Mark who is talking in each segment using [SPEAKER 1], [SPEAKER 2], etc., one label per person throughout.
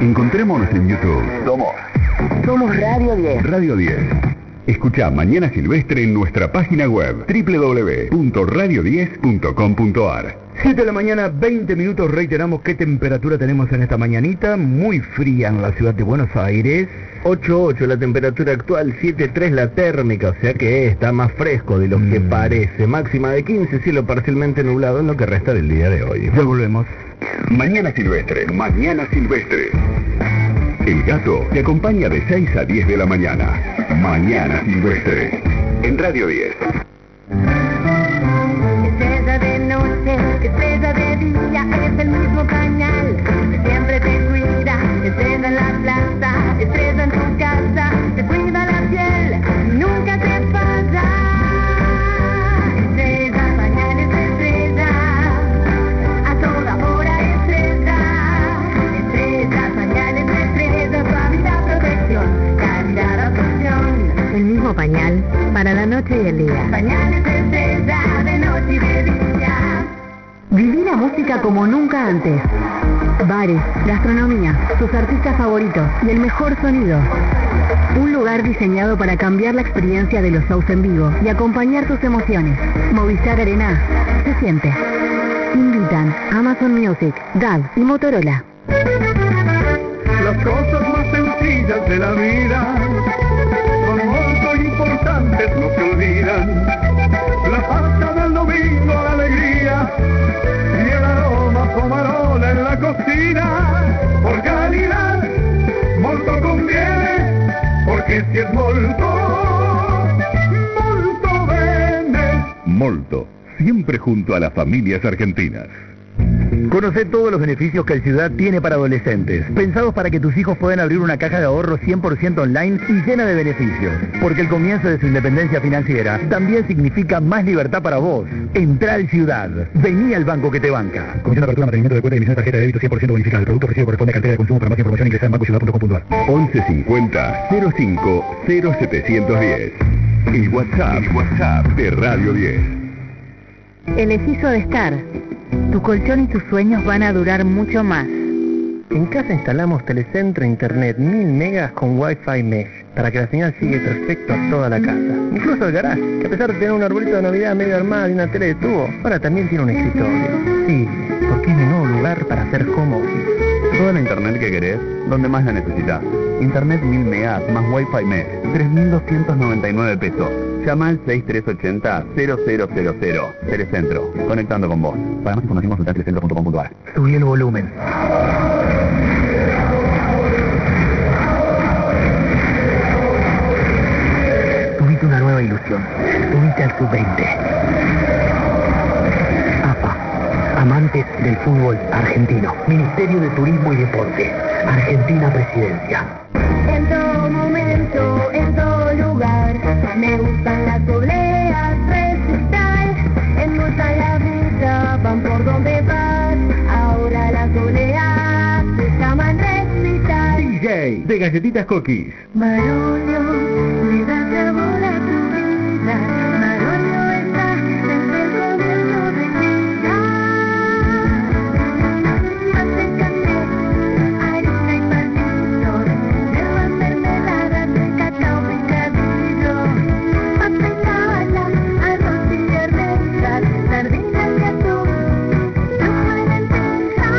[SPEAKER 1] Encontrémonos en YouTube. Somos Radio 10. Radio 10. Escuchá Mañana Silvestre en nuestra página web www.radio10.com.ar.
[SPEAKER 2] 7 de la mañana, 20 minutos. Reiteramos qué temperatura tenemos en esta mañanita. Muy fría en la ciudad de Buenos Aires. 8.8 la temperatura actual, 7.3 la térmica, o sea que está más fresco de lo que parece. Máxima de 15, cielo parcialmente nublado en lo que resta del día de hoy. Ya volvemos.
[SPEAKER 1] Mañana Silvestre. Mañana Silvestre. El Gato te acompaña de 6 a 10 de la mañana. Mañana Silvestre. En Radio 10.
[SPEAKER 3] Estrella de noche, estrella de día, es el mismo pañal que siempre te cuida. Estrella en la plaza, estrella en tu casa, te cuida la piel, nunca te falla. Estrella, pañales de estrella, a toda hora estrella. Estrella, pañales de estrella, suavidad, protección, calidad, absorción. El mismo pañal para la noche y el día. Pañales de estrella, de noche y de día. Viví la música como nunca antes. Bares, gastronomía, tus artistas favoritos y el mejor sonido. Un lugar diseñado para cambiar la experiencia de los shows en vivo y acompañar tus emociones. Movistar Arena, se siente. Invitan Amazon Music, GAD y Motorola.
[SPEAKER 4] Las cosas más sencillas de la vida son muy importantes, no se olvidan. La pasta del domingo, la alegría y el aroma pomarola en la cocina. Por calidad, molto conviene, porque si es molto, molto vende.
[SPEAKER 1] Molto, siempre junto a las familias argentinas.
[SPEAKER 2] Conoce todos los beneficios que el Ciudad tiene para adolescentes, pensados para que tus hijos puedan abrir una caja de ahorro 100% online y llena de beneficios. Porque el comienzo de su independencia financiera también significa más libertad para vos. Entrá al Ciudad. Vení al banco que te banca.
[SPEAKER 5] Comisión de apertura, mantenimiento de cuenta y emisión de tarjeta de débito 100% bonificada. El producto ofrecido corresponde a cartera de consumo. Para más información ingresa en bancociudad.com.ar.
[SPEAKER 1] 1150 05 0710. El WhatsApp de Radio 10.
[SPEAKER 3] El hechizo de estar. Tu colchón y tus sueños van a durar mucho más.
[SPEAKER 6] En casa instalamos Telecentro Internet 1000 megas con Wi-Fi Mesh, para que la señal sigue perfecto a toda la casa. Incluso el garage, que a pesar de tener un arbolito de Navidad medio armado y una tele de tubo, ahora también tiene un escritorio. Sí, porque es mi nuevo lugar para hacer home office.
[SPEAKER 7] Toda la internet que querés, donde más la necesitas. Internet 1000 megas más Wi-Fi Mesh, 3.299 pesos. Llama al 6380-0000. Telecentro, conectando con vos. Para más información consulta telecentro.com.ar.
[SPEAKER 2] Subí el volumen. Tuviste una nueva ilusión. Subiste al sub-20. AFA, amantes del fútbol argentino. Ministerio de Turismo y Deporte. Argentina Presidencia.
[SPEAKER 3] En todo momento, en todo lugar, me gustan las obleas, recital. Endulzan la vida, van por donde vas. Ahora las obleas se llaman recital.
[SPEAKER 2] DJ de Galletitas Cookies.
[SPEAKER 3] Marolio, le da sabor a tu vida. Marolio está desde el comienzo del día. Acércate, harina y pasitos, hierbas mermeladas, cacao picadillo, papelala, arroz y arvejas, sardinas y atún, pluma y lentejas.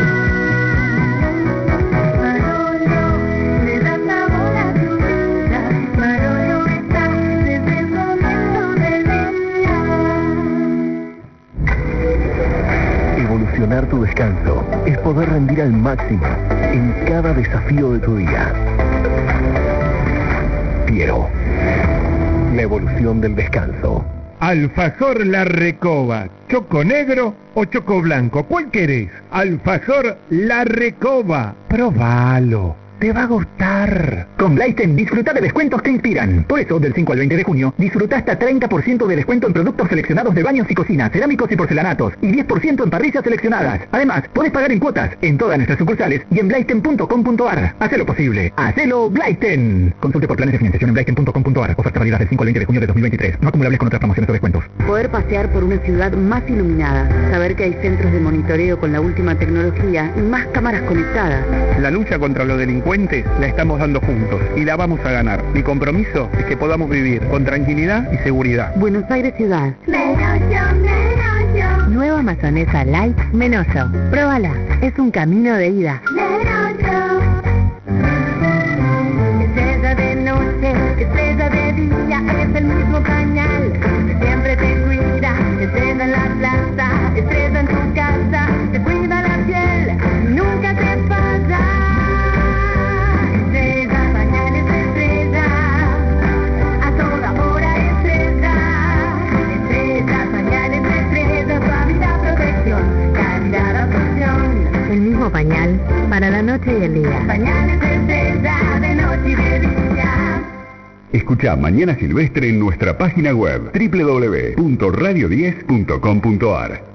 [SPEAKER 3] Marolio, le da sabor a tu vida. Marolio está desde el comienzo del día.
[SPEAKER 5] Evolucionar tu descanso es poder rendir al máximo en cada desafío de tu día. Piero, la evolución del descanso.
[SPEAKER 8] Alfajor La Recoba, ¿choco negro o choco blanco? ¿Cuál querés? Alfajor La Recoba, probalo.
[SPEAKER 2] Te va a gustar.
[SPEAKER 9] Con Blaisten disfruta de descuentos que inspiran. Por eso, del 5 al 20 de junio, disfruta hasta 30% de descuento en productos seleccionados de baños y cocinas, cerámicos y porcelanatos, y 10% en parrillas seleccionadas. Además, puedes pagar en cuotas en todas nuestras sucursales y en blaisten.com.ar. Hacelo posible. Hacelo Blaisten. Consulte por planes de financiación en blaisten.com.ar. Oferta válida del 5 al 20 de junio de 2023. No acumulables con otras promociones o descuentos.
[SPEAKER 10] Poder pasear por una ciudad más iluminada. Saber que hay centros de monitoreo con la última tecnología y más cámaras conectadas.
[SPEAKER 6] La lucha contra los delincuentes la estamos dando juntos y la vamos a ganar. Mi compromiso es que podamos vivir con tranquilidad y seguridad.
[SPEAKER 10] Buenos Aires Ciudad.
[SPEAKER 3] Menoyo.
[SPEAKER 10] Nueva Amazonesa Light Menoyo. Pruébala. Es un camino de ida.
[SPEAKER 3] Estrella de noche, estrella de día, es el mismo pañal que siempre te cuida. Estrella en la plaza, estrella en tu casa, te cuida la piel, nunca te falla. Estrella, pañales de estrella, a toda hora estrella. Estrella, pañales de estrella, suavidad, protección, calidad, absorción.
[SPEAKER 10] El mismo pañal para la noche y el día.
[SPEAKER 3] Pañales de estrella, de noche y de día.
[SPEAKER 1] Escucha Mañana Silvestre en nuestra página web www.radio10.com.ar.